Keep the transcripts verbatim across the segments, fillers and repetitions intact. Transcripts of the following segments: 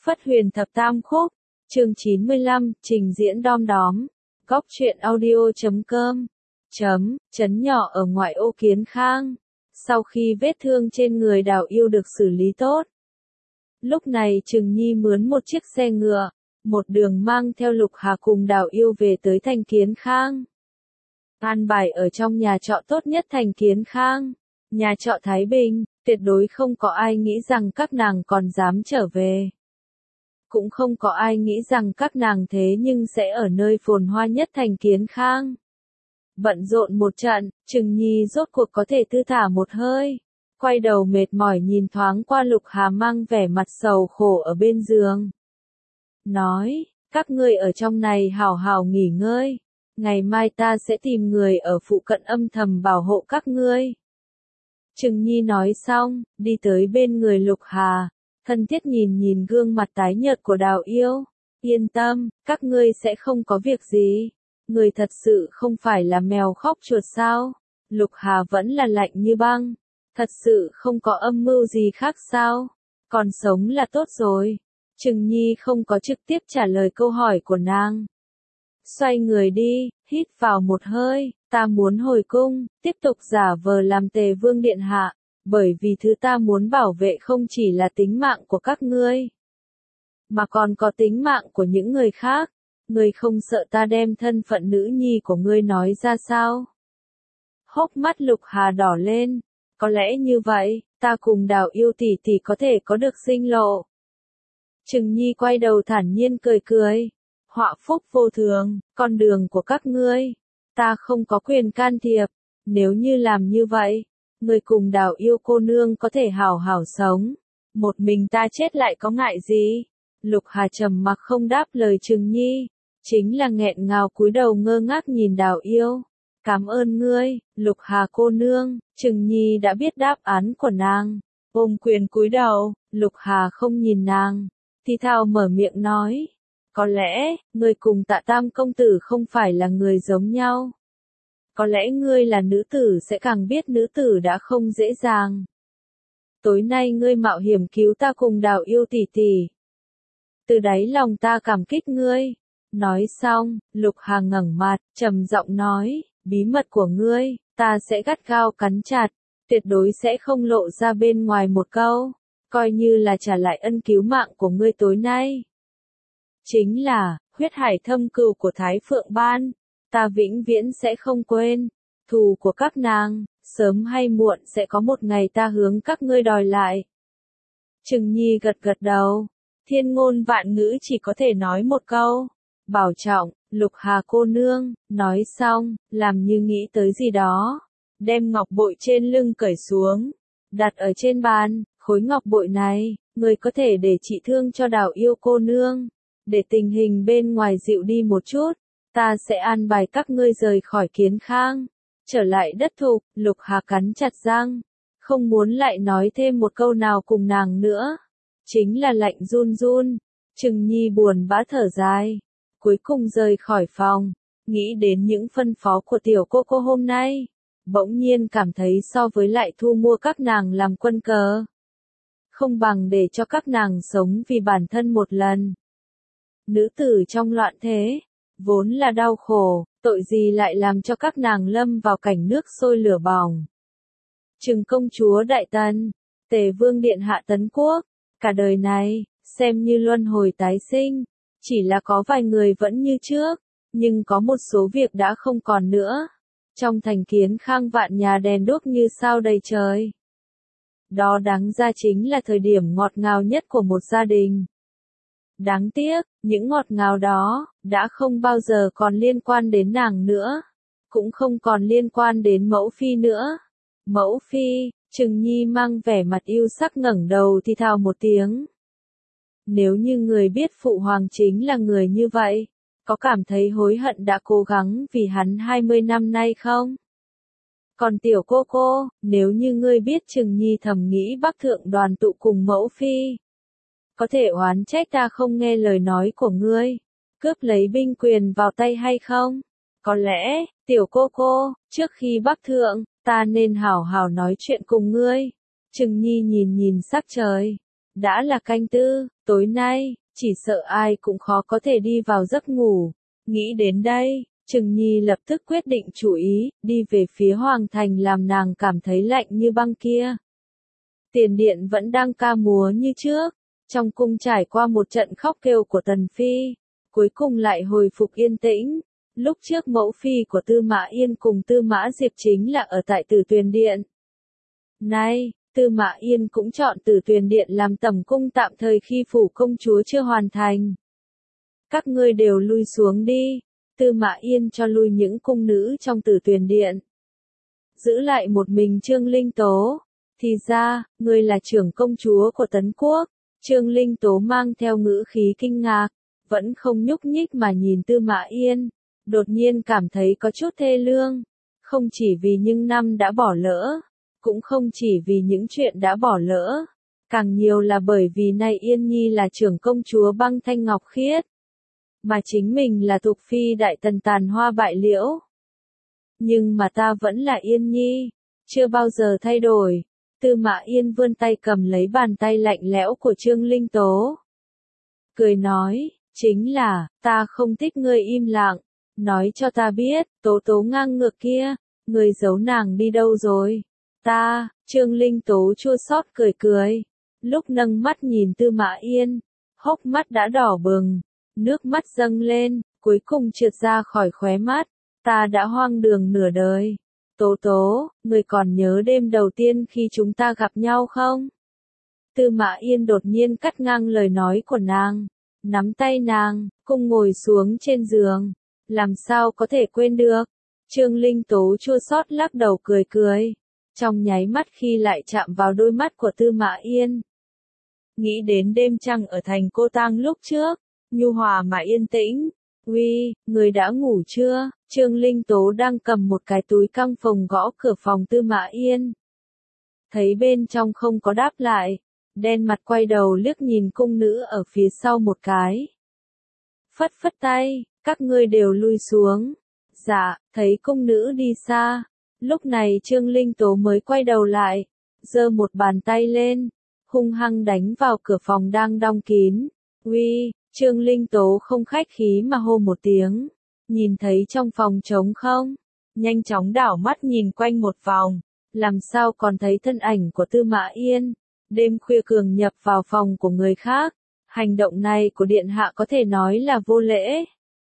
Phất Huyền Thập Tam Khúc, chương chín mươi lăm, trình diễn đom đóm. Góc truyện audio chấm com. Chấm, trấn nhỏ ở ngoại ô Kiến Khang. Sau khi vết thương trên người Đào Yêu được xử lý tốt, lúc này Trừng Nhi mướn một chiếc xe ngựa, một đường mang theo Lục Hà cùng Đào Yêu về tới thành Kiến Khang. An bài ở trong nhà trọ tốt nhất thành Kiến Khang, nhà trọ Thái Bình, tuyệt đối không có ai nghĩ rằng các nàng còn dám trở về. Cũng không có ai nghĩ rằng các nàng thế nhưng sẽ ở nơi phồn hoa nhất thành Kiến Khang. Bận rộn một trận, Trừng Nhi rốt cuộc có thể thư thả một hơi. Quay đầu mệt mỏi nhìn thoáng qua Lục Hà mang vẻ mặt sầu khổ ở bên giường. Nói, các ngươi ở trong này hào hào nghỉ ngơi. Ngày mai ta sẽ tìm người ở phụ cận âm thầm bảo hộ các ngươi. Trừng Nhi nói xong, đi tới bên người Lục Hà, thân thiết nhìn nhìn gương mặt tái nhợt của Đào Yêu. Yên tâm, các ngươi sẽ không có việc gì. Người thật sự không phải là mèo khóc chuột sao? Lục Hà vẫn là lạnh như băng. Thật sự không có âm mưu gì khác sao? Còn sống là tốt rồi. Trừng Nhi không có trực tiếp trả lời câu hỏi của nàng. Xoay người đi, hít vào một hơi, ta muốn hồi cung, tiếp tục giả vờ làm Tề Vương điện hạ, bởi vì thứ ta muốn bảo vệ không chỉ là tính mạng của các ngươi, mà còn có tính mạng của những người khác. Ngươi không sợ ta đem thân phận nữ nhi của ngươi nói ra sao? Hốc mắt Lục Hà đỏ lên, có lẽ như vậy, ta cùng Đào Yêu tỷ tỷ có thể có được sinh lộ. Trừng Nhi quay đầu thản nhiên cười cười. Họa phúc vô thường, con đường của các ngươi, ta không có quyền can thiệp. Nếu như làm như vậy, ngươi cùng Đào Yêu cô nương có thể hảo hảo sống. Một mình ta chết lại có ngại gì? Lục Hà trầm mặc không đáp lời Trừng Nhi, chính là nghẹn ngào cúi đầu ngơ ngác nhìn Đào Yêu. Cảm ơn ngươi, Lục Hà cô nương. Trừng Nhi đã biết đáp án của nàng, ôm quyền cúi đầu. Lục Hà không nhìn nàng, thì thào mở miệng nói. Có lẽ, ngươi cùng Tạ Tam công tử không phải là người giống nhau. Có lẽ ngươi là nữ tử sẽ càng biết nữ tử đã không dễ dàng. Tối nay ngươi mạo hiểm cứu ta cùng Đào Yêu tỷ tỷ. Từ đáy lòng ta cảm kích ngươi. Nói xong, Lục Hà ngẩng mặt, trầm giọng nói, bí mật của ngươi, ta sẽ gắt gao cắn chặt, tuyệt đối sẽ không lộ ra bên ngoài một câu, coi như là trả lại ân cứu mạng của ngươi tối nay. Chính là, huyết hải thâm cừu của Thái Phượng Ban, ta vĩnh viễn sẽ không quên. Thù của các nàng, sớm hay muộn sẽ có một ngày ta hướng các ngươi đòi lại. Trừng Nhi gật gật đầu, thiên ngôn vạn ngữ chỉ có thể nói một câu. Bảo trọng, Lục Hà cô nương. Nói xong, làm như nghĩ tới gì đó, đem ngọc bội trên lưng cởi xuống, đặt ở trên bàn. Khối ngọc bội này, người có thể để trị thương cho Đào Yêu cô nương. Để tình hình bên ngoài dịu đi một chút, ta sẽ an bài các ngươi rời khỏi Kiến Khang, trở lại đất thục. Lục Hà cắn chặt răng, không muốn lại nói thêm một câu nào cùng nàng nữa. Chính là lạnh run run. Trừng Nhi buồn bã thở dài, cuối cùng rời khỏi phòng, nghĩ đến những phân phó của tiểu cô cô hôm nay, bỗng nhiên cảm thấy so với lại thu mua các nàng làm quân cờ, không bằng để cho các nàng sống vì bản thân một lần. Nữ tử trong loạn thế, vốn là đau khổ, tội gì lại làm cho các nàng lâm vào cảnh nước sôi lửa bỏng. Trừng công chúa Đại Tần, Tề Vương điện hạ Tấn Quốc, cả đời này, xem như luân hồi tái sinh, chỉ là có vài người vẫn như trước, nhưng có một số việc đã không còn nữa. Trong thành Kiến Khang vạn nhà đèn đuốc như sao đầy trời. Đó đáng ra chính là thời điểm ngọt ngào nhất của một gia đình. Đáng tiếc, những ngọt ngào đó, đã không bao giờ còn liên quan đến nàng nữa. Cũng không còn liên quan đến mẫu phi nữa. Mẫu phi, Trừng Nhi mang vẻ mặt yêu sắc ngẩng đầu thì thào một tiếng. Nếu như người biết phụ hoàng chính là người như vậy, có cảm thấy hối hận đã cố gắng vì hắn hai mươi năm nay không? Còn tiểu cô cô, nếu như ngươi biết Trừng Nhi thầm nghĩ Bắc Thượng đoàn tụ cùng mẫu phi, có thể oán trách ta không nghe lời nói của ngươi, cướp lấy binh quyền vào tay hay không? Có lẽ, tiểu cô cô, trước khi Bắc Thượng, ta nên hảo hảo nói chuyện cùng ngươi. Trừng Nhi nhìn nhìn sắc trời, Đã là canh tư, tối nay, chỉ sợ ai cũng khó có thể đi vào giấc ngủ. Nghĩ đến đây, Trừng Nhi lập tức quyết định chủ ý, đi về phía Hoàng Thành làm nàng cảm thấy lạnh như băng kia. Tiền điện vẫn đang ca múa như trước, trong cung trải qua một trận khóc kêu của Tần Phi, cuối cùng lại hồi phục yên tĩnh. Lúc trước mẫu phi của Tư Mã Yên cùng Tư Mã Diệp chính là ở tại Tử Tuyền Điện. Nay, Tư Mã Yên cũng chọn Tử Tuyền Điện làm tẩm cung tạm thời khi phủ công chúa chưa hoàn thành. Các ngươi đều lui xuống đi, Tư Mã Yên cho lui những cung nữ trong Tử Tuyền Điện. Giữ lại một mình Trương Linh Tố. Thì ra, ngươi là trưởng công chúa của Tấn Quốc. Trương Linh Tố mang theo ngữ khí kinh ngạc, vẫn không nhúc nhích mà nhìn Tư Mã Yên. Đột nhiên cảm thấy có chút thê lương. Không chỉ vì những năm đã bỏ lỡ, cũng không chỉ vì những chuyện đã bỏ lỡ, càng nhiều là bởi vì nay Yên Nhi là trưởng công chúa băng thanh ngọc khiết, mà chính mình là thuộc phi đại tần tàn hoa bại liễu. Nhưng mà ta vẫn là Yên Nhi, chưa bao giờ thay đổi. Tư Mã Yên vươn tay cầm lấy bàn tay lạnh lẽo của Trương Linh Tố. Cười nói, chính là, ta không thích ngươi im lặng, nói cho ta biết, Tố Tố ngang ngược kia, ngươi giấu nàng đi đâu rồi? Ta, Trương Linh Tố chua xót cười cười, lúc nâng mắt nhìn Tư Mã Yên, hốc mắt đã đỏ bừng, nước mắt dâng lên, cuối cùng trượt ra khỏi khóe mắt, ta đã hoang đường nửa đời. Tố Tố, ngươi còn nhớ đêm đầu tiên khi chúng ta gặp nhau không? Tư Mã Yên đột nhiên cắt ngang lời nói của nàng, nắm tay nàng, cùng ngồi xuống trên giường, làm sao có thể quên được? Trương Linh Tố chua xót lắc đầu cười cười, trong nháy mắt khi lại chạm vào đôi mắt của Tư Mã Yên. Nghĩ đến đêm trăng ở thành Cô Tang lúc trước, nhu hòa mà yên tĩnh. Uy, người đã ngủ chưa? Trương Linh Tố đang cầm một cái túi căng phòng gõ cửa phòng Tư Mã Yên. Thấy bên trong không có đáp lại, đen mặt quay đầu liếc nhìn cung nữ ở phía sau một cái. Phất phất tay, các ngươi đều lui xuống. Dạ, thấy cung nữ đi xa. Lúc này Trương Linh Tố mới quay đầu lại, giơ một bàn tay lên, hung hăng đánh vào cửa phòng đang đóng kín. Uy, Trương Linh Tố không khách khí mà hô một tiếng. Nhìn thấy trong phòng trống không? Nhanh chóng đảo mắt nhìn quanh một vòng, làm sao còn thấy thân ảnh của Tư Mã Yên. Đêm khuya cường nhập vào phòng của người khác, hành động này của điện hạ có thể nói là vô lễ.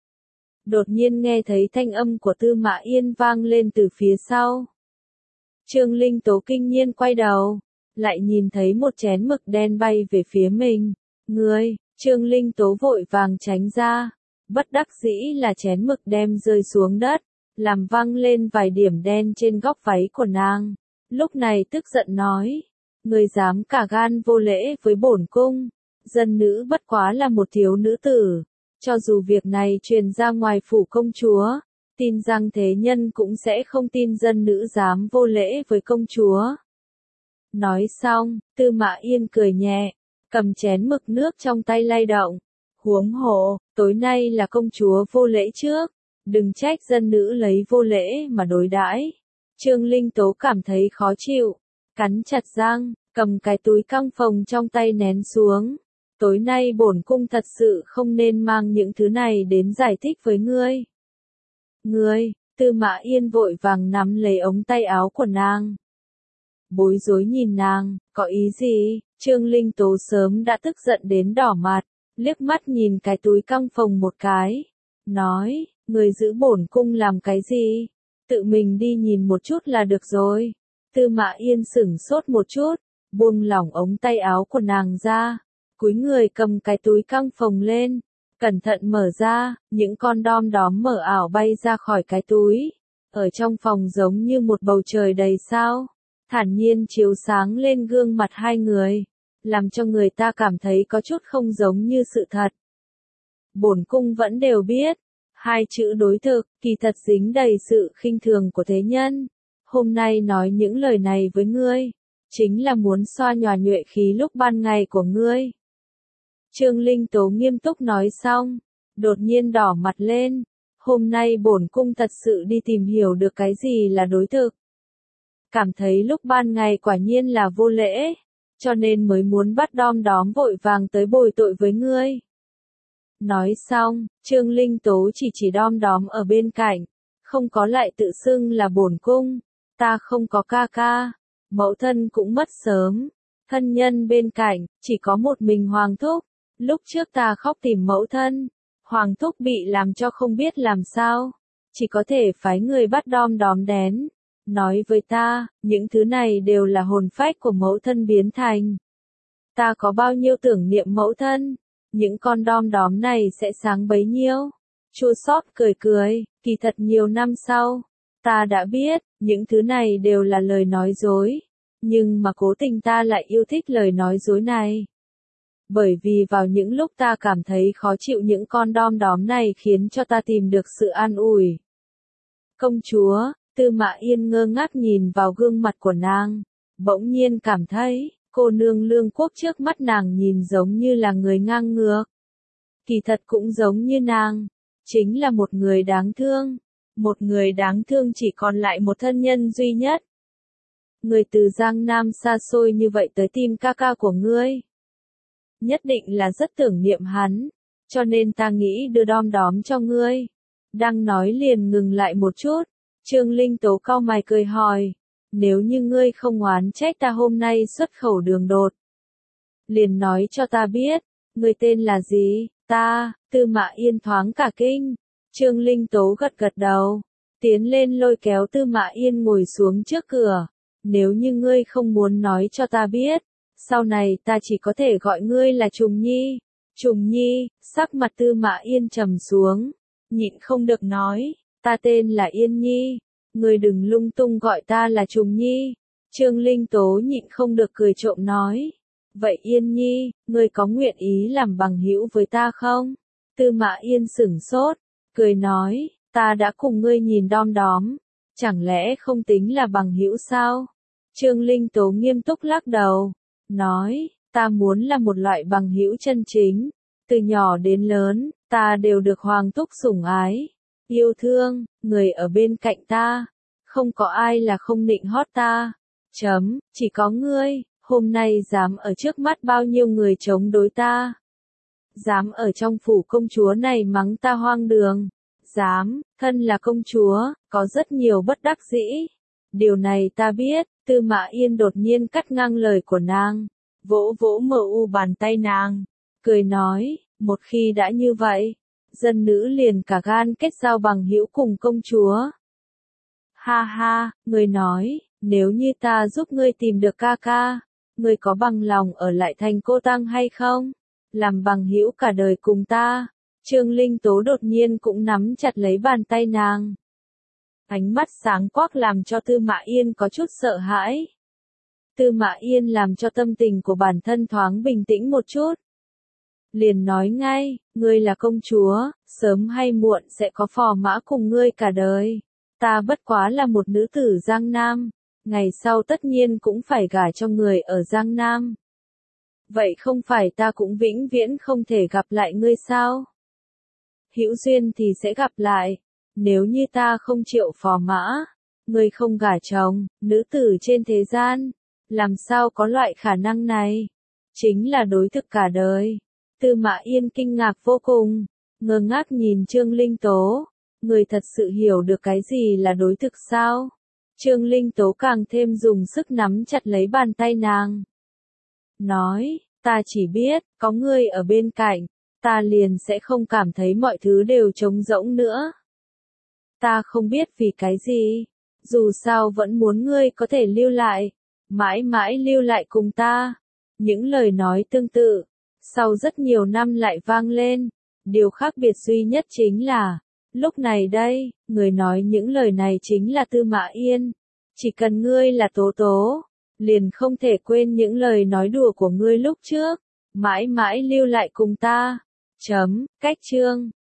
Đột nhiên nghe thấy thanh âm của Tư Mã Yên vang lên từ phía sau. Trương Linh Tố kinh nhiên quay đầu, lại nhìn thấy một chén mực đen bay về phía mình. Ngươi, Trương Linh Tố vội vàng tránh ra, bất đắc dĩ là chén mực đem rơi xuống đất, làm văng lên vài điểm đen trên góc váy của nàng. Lúc này tức giận nói, ngươi dám cả gan vô lễ với bổn cung, dân nữ bất quá là một thiếu nữ tử, cho dù việc này truyền ra ngoài phủ công chúa, tin rằng thế nhân cũng sẽ không tin dân nữ dám vô lễ với công chúa. Nói xong, Tư Mã Yên cười nhẹ, cầm chén mực nước trong tay lay động. Huống hồ, tối nay là công chúa vô lễ trước, đừng trách dân nữ lấy vô lễ mà đối đãi. Trương Linh Tố cảm thấy khó chịu, cắn chặt răng, cầm cái túi căng phòng trong tay nén xuống. Tối nay bổn cung thật sự không nên mang những thứ này đến giải thích với ngươi. Ngươi, Tư Mã Yên vội vàng nắm lấy ống tay áo của nàng. Bối rối nhìn nàng, có ý gì? Trương Linh Tố sớm đã tức giận đến đỏ mặt, liếc mắt nhìn cái túi căng phòng một cái. Nói, người giữ bổn cung làm cái gì? Tự mình đi nhìn một chút là được rồi. Tư Mã Yên sửng sốt một chút, buông lỏng ống tay áo của nàng ra, cúi người cầm cái túi căng phòng lên, cẩn thận mở ra, những con đom đóm mờ ảo bay ra khỏi cái túi. Ở trong phòng giống như một bầu trời đầy sao, thản nhiên chiếu sáng lên gương mặt hai người, làm cho người ta cảm thấy có chút không giống như sự thật. Bổn cung vẫn đều biết, hai chữ đối thực, kỳ thật dính đầy sự khinh thường của thế nhân. Hôm nay nói những lời này với ngươi, chính là muốn xoa nhòa nhuệ khí lúc ban ngày của ngươi. Trương Linh Tố nghiêm túc nói xong, đột nhiên đỏ mặt lên. Hôm nay bổn cung thật sự đi tìm hiểu được cái gì là đối thực. Cảm thấy lúc ban ngày quả nhiên là vô lễ. cho nên mới muốn bắt Đom Đóm vội vàng tới bồi tội với ngươi. Nói xong, Trương Linh Tố chỉ chỉ Đom Đóm ở bên cạnh, không có lại tự xưng là bổn cung, ta không có ca ca, mẫu thân cũng mất sớm, thân nhân bên cạnh, chỉ có một mình Hoàng Thúc, lúc trước ta khóc tìm mẫu thân, Hoàng Thúc bị làm cho không biết làm sao, chỉ có thể phái người bắt Đom Đóm đến, nói với ta, những thứ này đều là hồn phách của mẫu thân biến thành. Ta có bao nhiêu tưởng niệm mẫu thân, những con Đom Đóm này sẽ sáng bấy nhiêu. Chua xót cười cười, kỳ thật nhiều năm sau, ta đã biết, những thứ này đều là lời nói dối, nhưng mà cố tình ta lại yêu thích lời nói dối này. Bởi vì vào những lúc ta cảm thấy khó chịu những con Đom Đóm này khiến cho ta tìm được sự an ủi. Công chúa, Tư Mã Yên ngơ ngác nhìn vào gương mặt của nàng, bỗng nhiên cảm thấy, cô nương Lương Quốc trước mắt nàng nhìn giống như là người ngang ngược. Kỳ thật cũng giống như nàng, chính là một người đáng thương, một người đáng thương chỉ còn lại một thân nhân duy nhất. Người từ Giang Nam xa xôi như vậy tới tìm ca ca của ngươi. Nhất định là rất tưởng niệm hắn, cho nên ta nghĩ đưa Đom Đóm cho ngươi. Đang nói liền ngừng lại một chút, Trương Linh Tố cau mày cười hỏi, nếu như ngươi không oán trách ta hôm nay xuất khẩu đường đột. Liền nói cho ta biết, ngươi tên là gì, ta, Tư Mã Yên thoáng cả kinh. Trương Linh Tố gật gật đầu, tiến lên lôi kéo Tư Mã Yên ngồi xuống trước cửa. Nếu như ngươi không muốn nói cho ta biết, sau này ta chỉ có thể gọi ngươi là Trùng Nhi. Trùng Nhi, sắc mặt Tư Mã Yên trầm xuống, nhịn không được nói, ta tên là Yên Nhi, ngươi đừng lung tung gọi ta là Trùng Nhi. Trương Linh Tố nhịn không được cười trộm nói, vậy Yên Nhi, ngươi có nguyện ý làm bằng hữu với ta không? Tư Mã Yên sửng sốt, cười nói, ta đã cùng ngươi nhìn Đom Đóm, chẳng lẽ không tính là bằng hữu sao? Trương Linh Tố nghiêm túc lắc đầu, nói, ta muốn là một loại bằng hữu chân chính, từ nhỏ đến lớn, ta đều được Hoàng Thúc sủng ái, yêu thương, người ở bên cạnh ta, không có ai là không nịnh hót ta, chấm, chỉ có ngươi, hôm nay dám ở trước mắt bao nhiêu người chống đối ta, dám ở trong phủ công chúa này mắng ta hoang đường, dám, thân là công chúa, có rất nhiều bất đắc dĩ, điều này ta biết. Tư Mã Yên đột nhiên cắt ngang lời của nàng, vỗ vỗ mờ u bàn tay nàng, cười nói, một khi đã như vậy, dân nữ liền cả gan kết giao bằng hữu cùng công chúa. Ha ha, ngươi nói, nếu như ta giúp ngươi tìm được ca ca, ngươi có bằng lòng ở lại thành cô tang hay không? Làm bằng hữu cả đời cùng ta. Trương Linh Tố đột nhiên cũng nắm chặt lấy bàn tay nàng. Ánh mắt sáng quắc làm cho Tư Mã Yên có chút sợ hãi. Tư Mã Yên làm cho tâm tình của bản thân thoáng bình tĩnh một chút. Liền nói ngay, ngươi là công chúa, sớm hay muộn sẽ có phò mã cùng ngươi cả đời. Ta bất quá là một nữ tử Giang Nam, ngày sau tất nhiên cũng phải gả cho người ở Giang Nam. Vậy không phải ta cũng vĩnh viễn không thể gặp lại ngươi sao? Hữu duyên thì sẽ gặp lại. Nếu như ta không chịu phò mã, ngươi không gả chồng, nữ tử trên thế gian, làm sao có loại khả năng này? Chính là đối thực cả đời. Tư Mã Yên kinh ngạc vô cùng, ngơ ngác nhìn Trương Linh Tố, người thật sự hiểu được cái gì là đối thực sao? Trương Linh Tố càng thêm dùng sức nắm chặt lấy bàn tay nàng. Nói, ta chỉ biết, có ngươi ở bên cạnh, ta liền sẽ không cảm thấy mọi thứ đều trống rỗng nữa. Ta không biết vì cái gì, dù sao vẫn muốn ngươi có thể lưu lại, mãi mãi lưu lại cùng ta. Những lời nói tương tự, sau rất nhiều năm lại vang lên, điều khác biệt duy nhất chính là, lúc này đây, người nói những lời này chính là Tư Mã Yên. Chỉ cần ngươi là Tố Tố, liền không thể quên những lời nói đùa của ngươi lúc trước, mãi mãi lưu lại cùng ta. Chấm, cách chương.